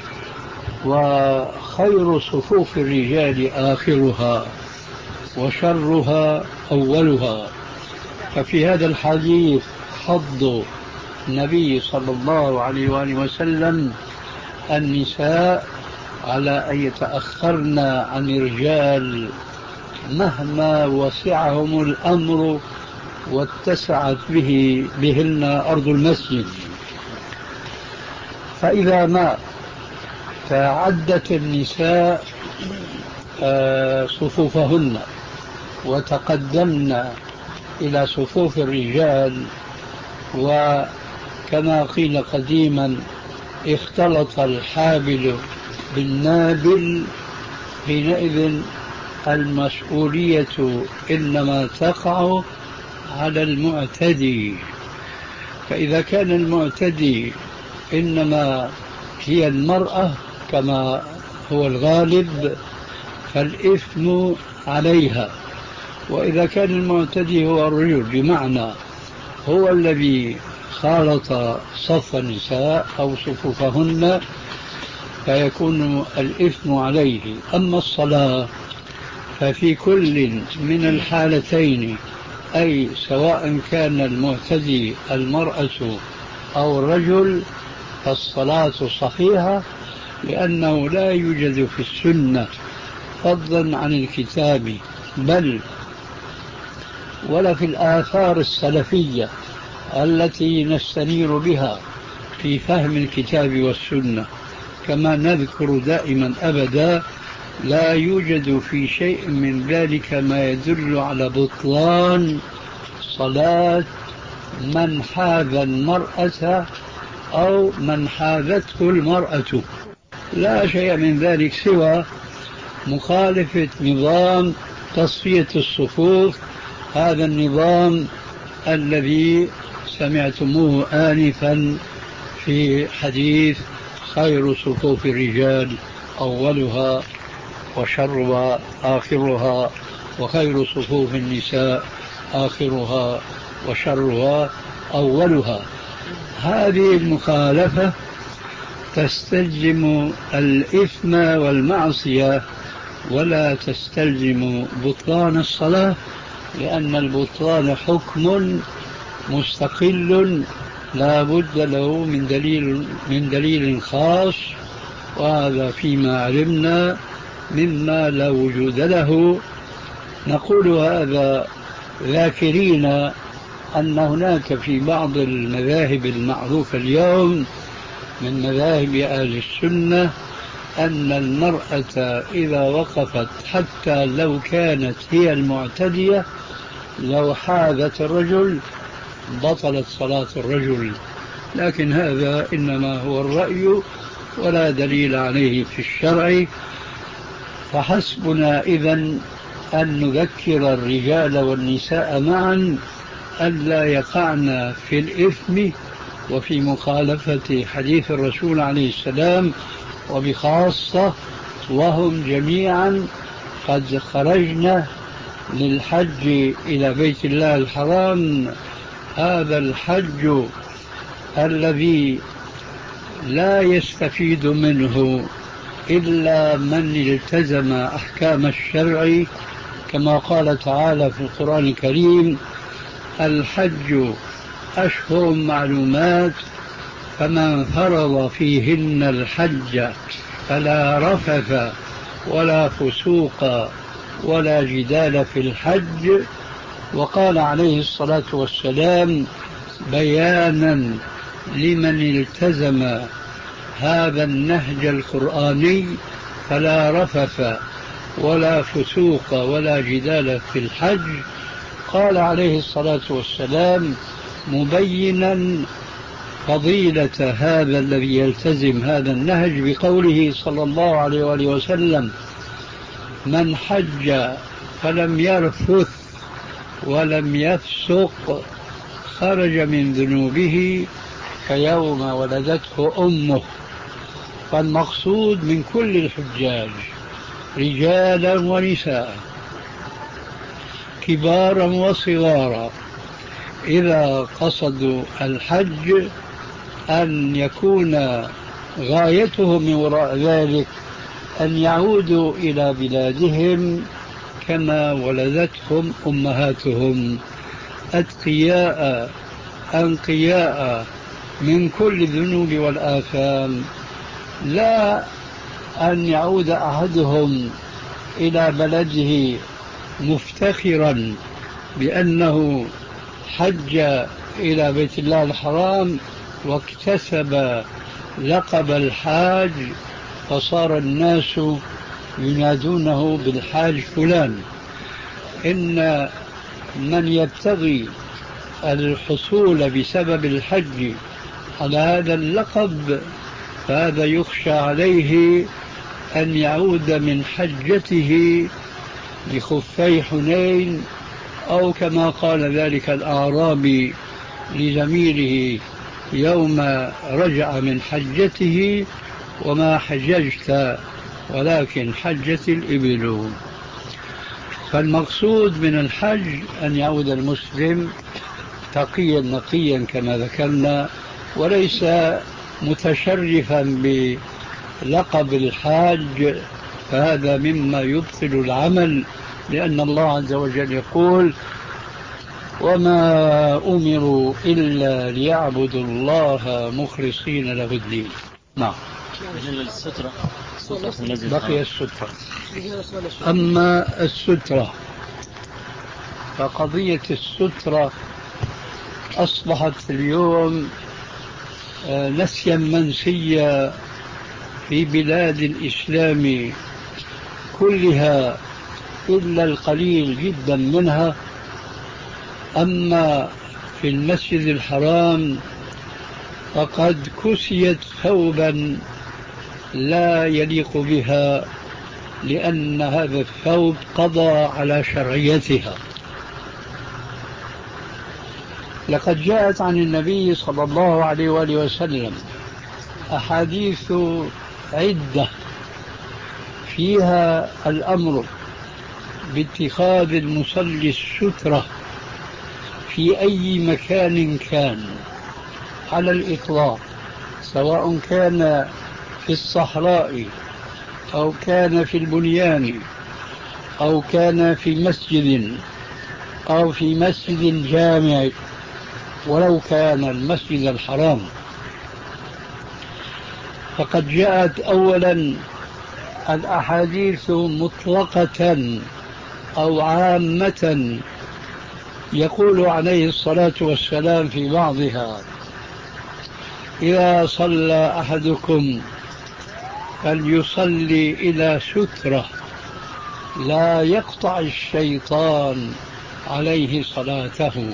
وخير صفوف الرجال آخرها وشرها أولها. ففي هذا الحديث حض النبي صلى الله عليه وآله وسلم النساء على أن يتأخرن عن الرجال مهما وسعهم الأمر واتسعت به بهن أرض المسجد. فإذا ما فعدت النساء صفوفهن وتقدمنا إلى صفوف الرجال، وكما قيل قديما اختلط الحابل بالنابل، حينئذ المسؤولية إنما تقع على المعتدي. فإذا كان المعتدي إنما هي المرأة كما هو الغالب فالإثم عليها، وإذا كان المعتدي هو الرجل بمعنى هو الذي خالط صف النساء أو صفوفهن فيكون الإثم عليه. أما الصلاة ففي كل من الحالتين، أي سواء كان المعتدي المرأة أو الرجل، فالصلاة صحيحة، لأنه لا يوجد في السنة فضلا عن الكتاب بل ولا في الآثار السلفية التي نستنير بها في فهم الكتاب والسنة، كما نذكر دائما أبدا لا يوجد في شيء من ذلك ما يدل على بطلان صلاة من حاذ المرأة أو من حاذته المرأة، لا شيء من ذلك سوى مخالفة نظام تصفية الصفوف، هذا النظام الذي سمعتموه آنفا في حديث خير صفوف الرجال أولها وشرها آخرها، وخير صفوف النساء آخرها وشرها أولها. هذه المخالفة تستلزم الإثم والمعصية ولا تستلزم بطلان الصلاة، لأن البطلان حكم مستقل لا بد له من دليل من دليل خاص، وهذا فيما علمنا مما لا وجود له. نقول هذا ذاكرين أن هناك في بعض المذاهب المعروفة اليوم من مذاهب أهل السنة أن المرأة إذا وقفت حتى لو كانت هي المعتدية لو حاذت الرجل بطلت صلاة الرجل، لكن هذا إنما هو الرأي ولا دليل عليه في الشرع. فحسبنا إذن أن نذكر الرجال والنساء معا ألا يقعن في الإثم وفي مخالفة حديث الرسول عليه السلام، وبخاصة وهم جميعا قد خرجنا للحج إلى بيت الله الحرام، هذا الحج الذي لا يستفيد منه إلا من التزم أحكام الشرع، كما قال تعالى في القرآن الكريم: الحج أشهر معلومات فمن فرض فيهن الحج فلا رفث ولا فسوق ولا جدال في الحج. وقال عليه الصلاة والسلام بيانا لمن التزم هذا النهج القرآني: فلا رفث ولا فسوق ولا جدال في الحج. قال عليه الصلاة والسلام مبينا فضيلة هذا الذي يلتزم هذا النهج بقوله صلى الله عليه وآله وسلم: من حج فلم يرفث ولم يفسق خرج من ذنوبه كيوم ولدته أمه. فالمقصود من كل الحجاج رجالا ونساء كبارا وصغارا إذا قصدوا الحج أن يكون غايتهم من وراء ذلك أن يعودوا إلى بلادهم كما ولدتهم أمهاتهم، أتقياء أنقياء من كل الذنوب والآثام، لا أن يعود أحدهم إلى بلده مفتخرا بأنه حج إلى بيت الله الحرام واكتسب لقب الحاج فصار الناس ينادونه بالحاج فلان. إن من يبتغي الحصول بسبب الحج على هذا اللقب فهذا يخشى عليه أن يعود من حجته بخفي حنين، أو كما قال ذلك الأعرابي لزميله يوم رجع من حجته: وما حججت ولكن حجت الإبل. فالمقصود من الحج أن يعود المسلم تقيا نقيا كما ذكرنا، وليس متشرفا بلقب الحاج، فهذا مما يبطل العمل، لأن الله عز وجل يقول: وما أمروا إلا ليعبدوا الله مخلصين له الدين. نعم. السترة بقي السترة. أما السترة فقضية السترة أصبحت اليوم نسيا منسيا في بلاد الإسلام كلها إلا القليل جدا منها. أما في المسجد الحرام فقد كسيت ثوبا لا يليق بها، لأن هذا الثوب قضى على شرعيتها. لقد جاءت عن النبي صلى الله عليه وآله وسلم أحاديث عدة فيها الأمر باتخاذ المصلي السترة في أي مكان كان على الإطلاق، سواء كان في الصحراء أو كان في البنيان أو كان في مسجد أو في مسجد جامع، ولو كان المسجد الحرام. فقد جاءت أولا الأحاديث مطلقة أو عامة، يقول عليه الصلاة والسلام في بعضها: إذا صلى أحدكم فليصلي إلى سترة لا يقطع الشيطان عليه صلاته.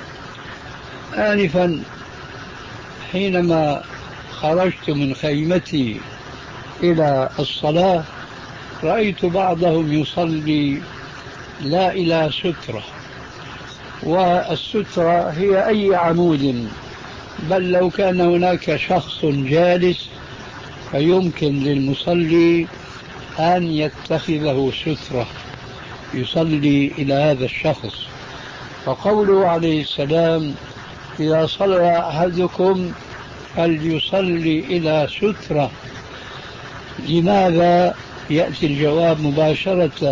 آنفا حينما خرجت من خيمتي إلى الصلاة رأيت بعضهم يصلي لا إلى سترة، والسترة هي أي عمود، بل لو كان هناك شخص جالس فيمكن للمصلي أن يتخذه سترة يصلي إلى هذا الشخص. فقوله عليه السلام: إذا صلى أحدكم فليصلي إلى سترة، لماذا؟ يأتي الجواب مباشرة: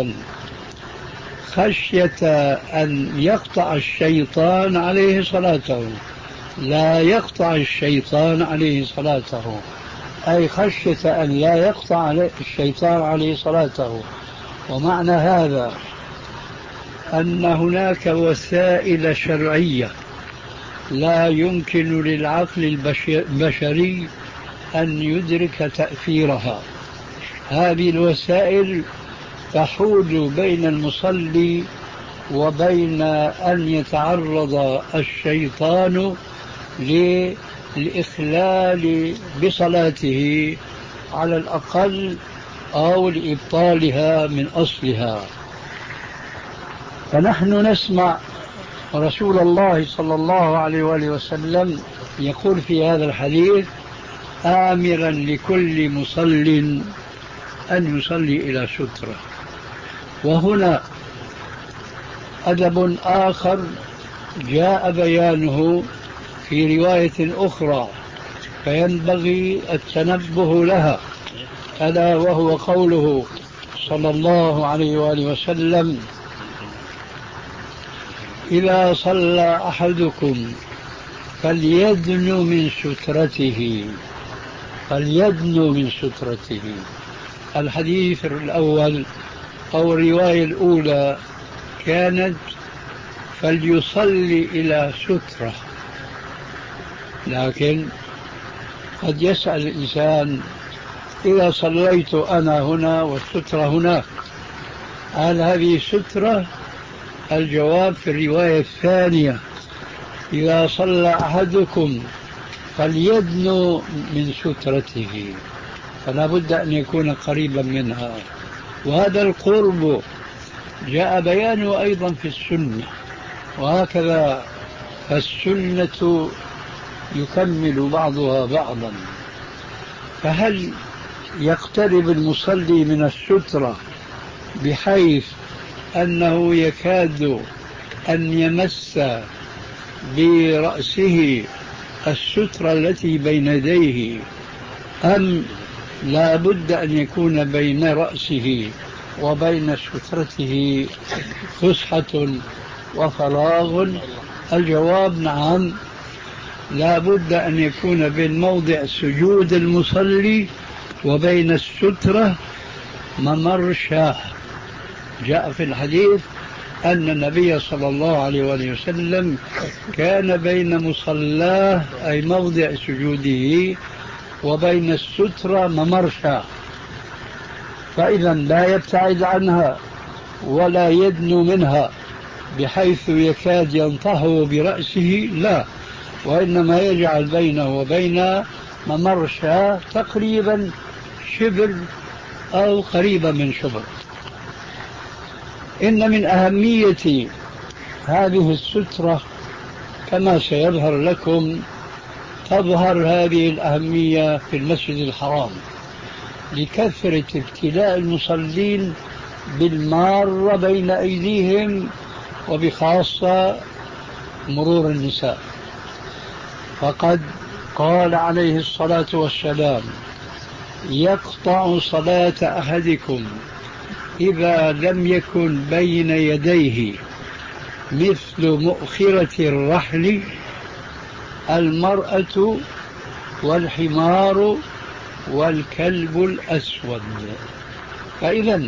خشية أن يقطع الشيطان عليه صلاته. لا يقطع الشيطان عليه صلاته، أي خشية أن لا يقطع الشيطان عليه صلاته. ومعنى هذا أن هناك وسائل شرعية لا يمكن للعقل البشري أن يدرك تأثيرها. هذه الوسائل تحول بين المصلي وبين أن يتعرض الشيطان للإخلال بصلاته على الأقل أو لإبطالها من أصلها. فنحن نسمع رسول الله صلى الله عليه وآله وسلم يقول في هذا الحديث: آمرا لكل مصل أن يصلي إلى سترة. وهنا أدب آخر جاء بيانه في رواية أخرى فينبغي التنبه لها، ألا وهو قوله صلى الله عليه وآله وسلم: إذا صلى أحدكم فليدنو من سترته. فليدنو من سترته. الحديث الأول أو الرواية الأولى كانت فليصلي إلى سترة، لكن قد يسأل الإنسان: إذا صليت أنا هنا والسترة هناك، هل هذه سترة؟ الجواب في الرواية الثانية: إذا صلى أحدكم فليدنو من سترته، فلا بد أن يكون قريبا منها. وهذا القرب جاء بيانه أيضا في السنة، وهكذا فالسنة يكمل بعضها بعضا. فهل يقترب المصلي من السترة بحيث أنه يكاد أن يمس برأسه السترة التي بين يديه، أم لا بد أن يكون بين رأسه وبين سترته فسحة وفراغ؟ الجواب نعم، لا بد أن يكون بين موضع سجود المصلي وبين السترة ممر شاه. جاء في الحديث أن النبي صلى الله عليه وسلم كان بين مصلاه أي موضع سجوده وبين السترة ممر شاه، فإذا لا يبتعد عنها ولا يدنو منها بحيث يكاد ينطهو برأسه، لا، وإنما يجعل بينه وبين ممر شاه تقريبا شبر أو قريبا من شبر. إن من أهمية هذه السترة كما سيظهر لكم، تظهر هذه الأهمية في المسجد الحرام لكثرة ابتلاء المصلين بالمار بين أيديهم، وبخاصة مرور النساء. فقد قال عليه الصلاة والسلام: يقطع صلاة أحدكم إذا لم يكن بين يديه مثل مؤخرة الرحل المرأة والحمار والكلب الأسود. فإذا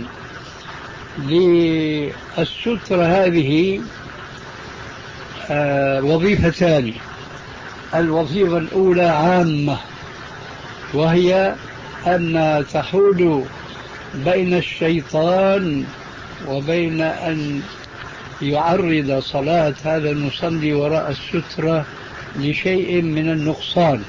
للسترة هذه آه وظيفتان. الوظيفة الأولى عامة، وهي أن تحول بين الشيطان وبين أن يعرض صلاة هذا المصلي وراء السترة لشيء من النقصان.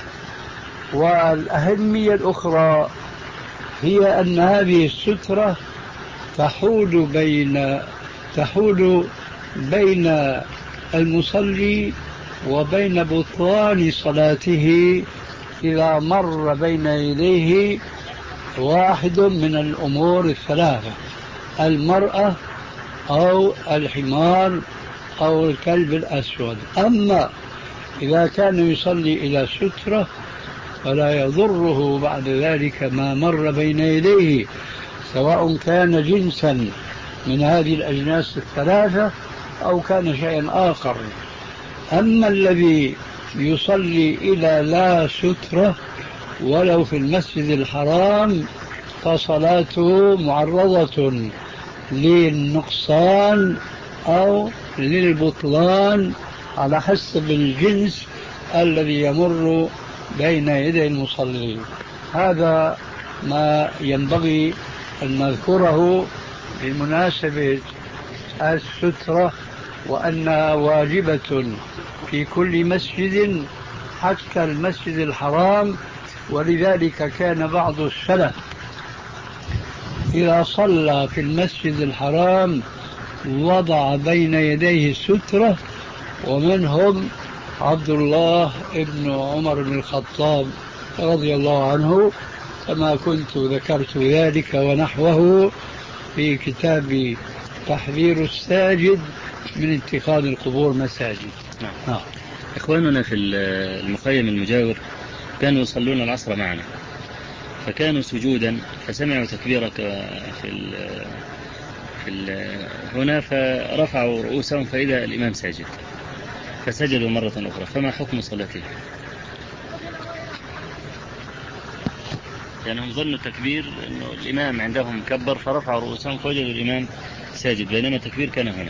والأهمية الأخرى هي أن هذه السترة تحول بين تحول بين المصلي وبين بطلان صلاته إذا مر بين يديه واحد من الأمور الثلاثة: المرأة أو الحمار أو الكلب الأسود. أما إذا كان يصلي إلى سترة فلا يضره بعد ذلك ما مر بين يديه، سواء كان جنسا من هذه الأجناس الثلاثة أو كان شيئا آخر. أما الذي يصلي إلى لا سترة ولو في المسجد الحرام فصلاته معرضة للنقصان أو للبطلان على حسب الجنس الذي يمر بين يدي المصلي. هذا ما ينبغي أن نذكره بمناسبة السترة، وأنها واجبة في كل مسجد حتى المسجد الحرام. ولذلك كان بعض السلف إذا صلى في المسجد الحرام وضع بين يديه السترة، ومنهم عبد الله ابن عمر بن الخطاب رضي الله عنه، كما كنت ذكرت ذلك ونحوه في كتاب تحذير الساجد من اتخاذ القبور مساجد. نعم. نعم. إخواننا في المخيم المجاور كانوا يصلون العصر معنا، فكانوا سجودا فسمعوا تكبيرك في ال في ال هنا، فرفعوا رؤوسهم فإذا الإمام ساجد، فسجدوا مرة أخرى. فما حكم صلاته؟ يعني هم ظنوا التكبير أنه الإمام عندهم كبر فرفعوا رؤوسهم فوجدوا الإمام ساجد، بينما التكبير كان هنا.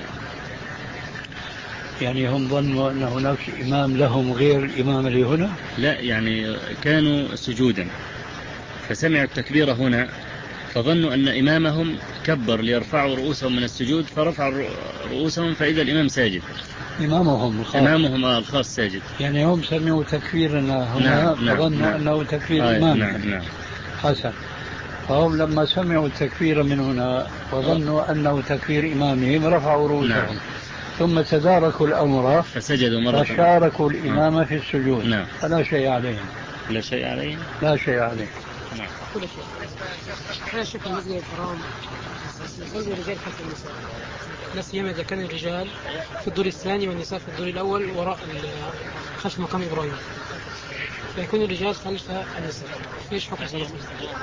يعني هم ظنوا أن هناك إمام لهم غير الإمام اللي هنا؟ لا، يعني كانوا سجودا فسمعوا التكبير هنا فظنوا أن إمامهم كبر ليرفعوا رؤوسهم من السجود، فرفعوا رؤوسهم فإذا الإمام ساجد. إمامهم الخاص إمامهم الخاص ساجد. يعني هم سمعوا تكبيرنا هنا نعم فظنوا نعم أنه تكبير آه إمامهم. نعم نعم. حسن. فهم لما سمعوا التكبير من هنا وظنوا أنه تكبير إمامهم رفعوا رؤوسهم. نعم. ثم تداركوا الأمر فسجدوا مرة فشاركوا الإمام آه. في السجود. نعم. فلا شيء عليهم. لا شيء عليهم. لا شيء عليهم. نعم. كل شيء. أنا شوف المسجد الحرام يصلي الرجال خلف النساء، لا سيما إذا كان الرجال في الدور الثاني والنساء في الدور الأول وراء خلف مقام إبراهيم، فيكون الرجال خلف النساء. فيش حكم صلاة المسجد؟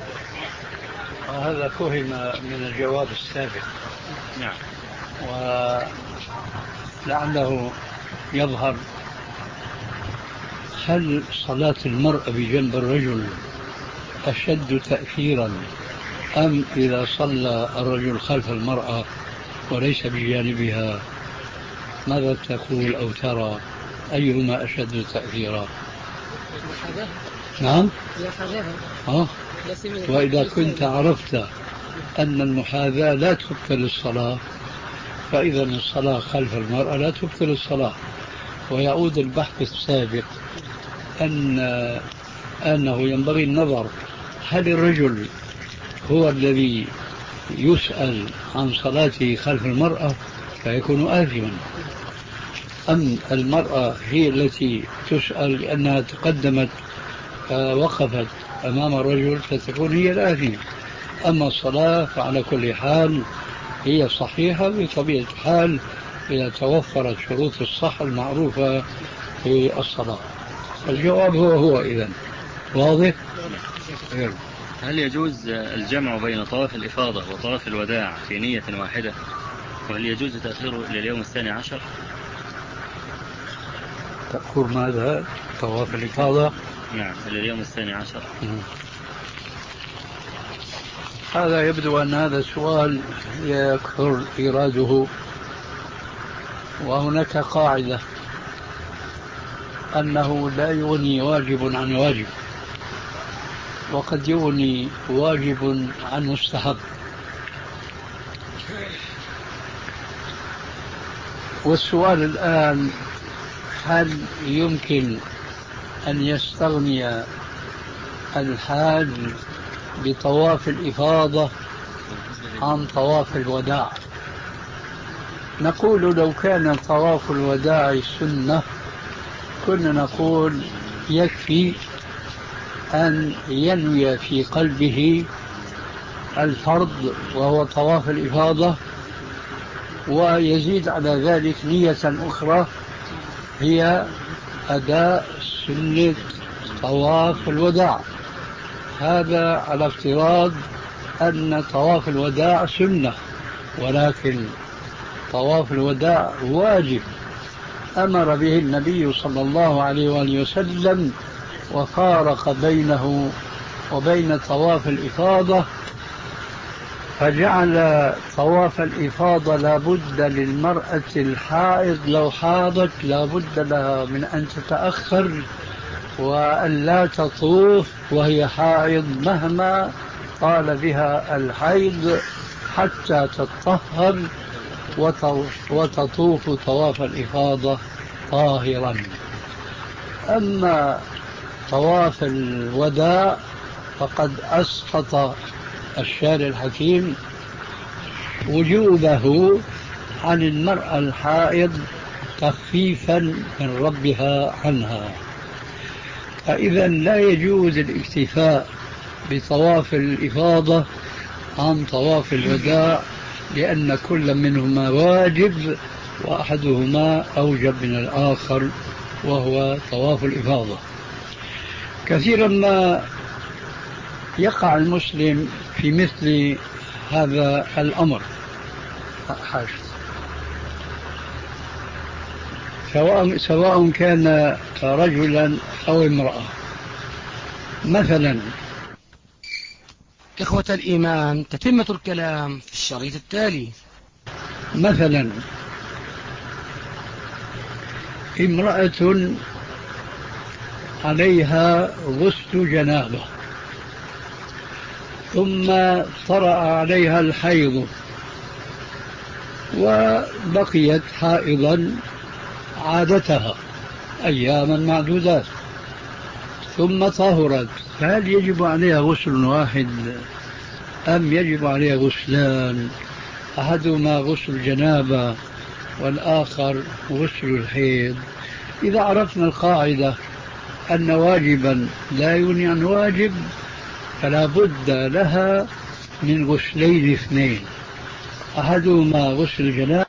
هذا فهم من الجواب السابق. نعم. ولعله يظهر هل صلاة المرأة بجنب الرجل أشد تأثيرا أم إذا صلى الرجل خلف المرأة وليس بجانبها؟ ماذا تقول أو ترى أيهما أشد تأثيرا؟ نعم. أه؟ وإذا كنت عرفت أن المحاذاة لا تبطل الصلاة فإذا الصلاة خلف المرأة لا تبطل الصلاة. ويعود البحث السابق أن أنه ينبغي النظر هل الرجل هو الذي يسأل عن صلاته خلف المرأة فيكون آثما، أم المرأة هي التي تسأل لأنها تقدمت وقفت أمام الرجل فتكون هي الآثمة. أما الصلاة فعلى كل حال هي صحيحة بطبيعة الحال إذا توفرت شروط الصحة المعروفة في الصلاة. الجواب هو هو إذن واضح. هل يجوز الجمع بين طواف الإفاضة وطواف الوداع في نية واحدة؟ وهل يجوز تأخيره إلى اليوم الثاني عشر؟ تقول ماذا؟ طواف الإفاضة؟ نعم إلى اليوم الثاني عشر. هذا يبدو أن هذا السؤال يكثر إيراده، وهناك قاعدة أنه لا يغني واجب عن واجب، وقد يغني واجب عن مستحب. والسؤال الآن هل يمكن أن يستغني الحاج بطواف الإفاضة عن طواف الوداع؟ نقول لو كان طواف الوداع سنة كنا نقول يكفي أن ينوي في قلبه الفرض وهو طواف الإفاضة، ويزيد على ذلك نية أخرى هي أداء سنة طواف الوداع. هذا على افتراض أن طواف الوداع سنة، ولكن طواف الوداع واجب أمر به النبي صلى الله عليه وآله وسلم، وفارق بينه وبين طواف الإفاضة، فجعل طواف الإفاضة لابد للمرأة الحائض لو حاضت لابد لها من أن تتأخر وأن لا تطوف وهي حائض مهما طال بها الحيض حتى تطهر وتطوف طواف الإفاضة طاهرا. أما طواف الوداع فقد أسقط الشارع الحكيم وجوبه عن المرأة الحائض تخفيفا من ربها عنها. فإذا لا يجوز الاكتفاء بطواف الإفاضة عن طواف الوداع، لأن كل منهما واجب وأحدهما أوجب من الآخر وهو طواف الإفاضة. كثيرا ما يقع المسلم في مثل هذا الأمر حاجة سواء سواء كان رجلا أو امرأة. مثلا إخوة الإيمان، تتمة الكلام في الشريط التالي. مثلا امرأة عليها غسل جنابة ثم طرأ عليها الحيض وبقيت حائضا عادتها أياما معدودات ثم طهرت، فهل يجب عليها غسل واحد أم يجب عليها غسلان؟ أحدهما غسل جنابة والآخر غسل الحيض. إذا عرفنا القاعدة أن واجبا لا يغني عن واجب فلا بد لها من غسلين اثنين، أحدهما غسل جنابة